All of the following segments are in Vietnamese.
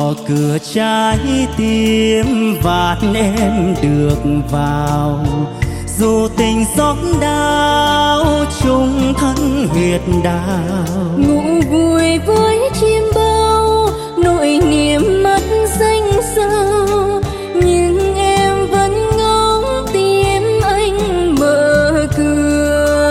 gõ cửa trái tim van em được vào, dù tình xót đau chung thân huyệt đào. Ngủ vui với chim bao, nỗi niềm mất danh sao, nhưng em vẫn ngóng tim anh mở cửa.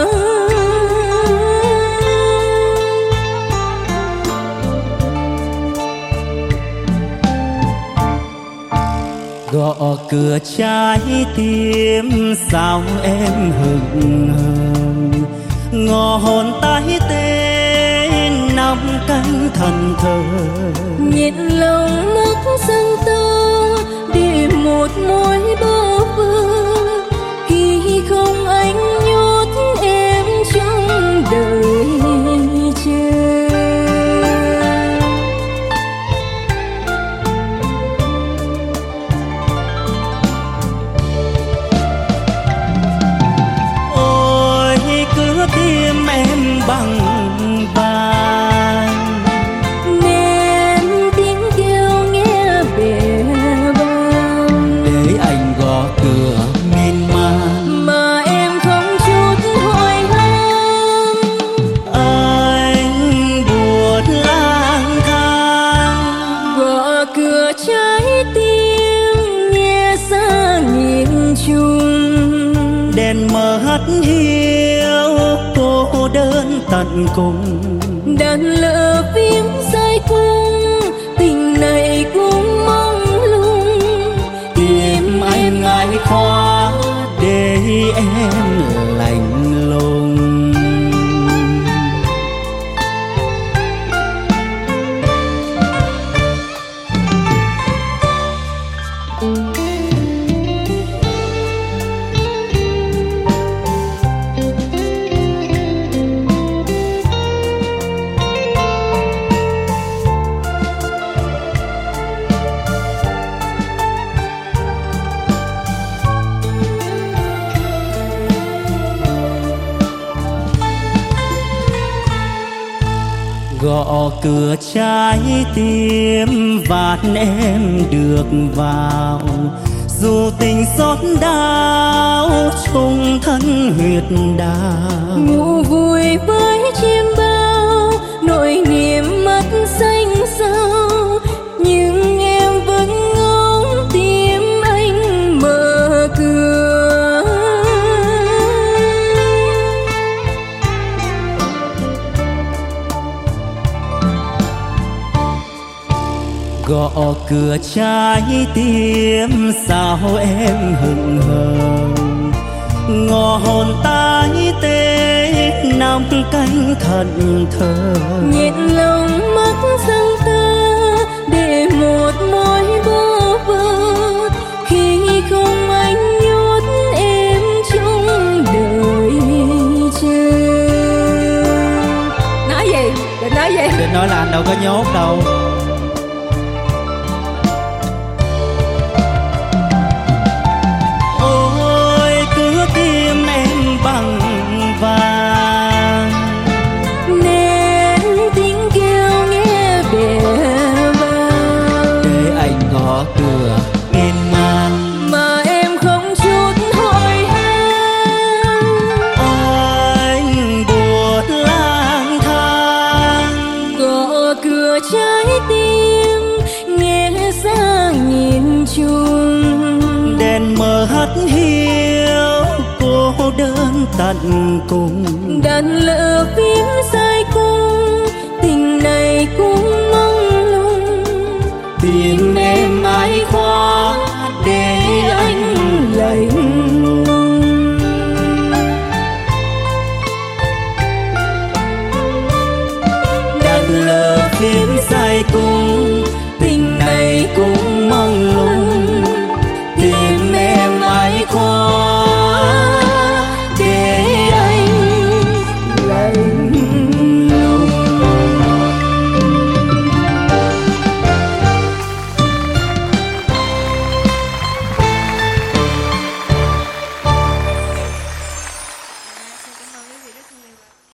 Gõ cửa trái tim sao em hững hờ, ngõ hồn tái tê nắm cánh thần thờ. Nhiệt lòng mất sân tơ để một mối bơ vơ, khi không anh nhốt em trong đời chờ. Tim em bằng vàng nên tiếng kêu nghe bề bàng, để anh gõ cửa miên man mà em không chút hồi hang. Anh buồn lang thang, Gõ cửa trái tim nghe xa nghìn trùng, đèn mờ hắt hiu cô đơn tận cùng. đàn lỡ viếng sai cung, tình này cũng mong lung. Tim anh ngại khóa để em lạnh lùng. Gõ cửa trái tim van em được vào, dù tình xót đau chung thân huyệt đào. Ngủ vui với chim bao, nỗi niềm mất danh sao, nhưng em vẫn ngóng tim anh mở cửa. Gõ cửa trái tim sao em hững hờ, ngõ hồn tái tê nắm cánh thần thờ. Nhiệt lòng mất sân tơ để một mối bơ vơ, khi không anh nhốt em trong đời chờ. Nói gì? Định nói gì? Định nói là anh đâu có nhốt đâu. Bằng vàng nên tiếng kêu nghe bề bàng, để anh gõ cửa miên man mà em không chút hồi hang. Anh buồn lang thang, Gõ cửa trái tim nghe xa nghìn trùng, đèn mờ hắt hiu cô đơn tận cùng. đàn lỡ viếng sai cung, tình này cũng mong lung. Tìm em mãi khóa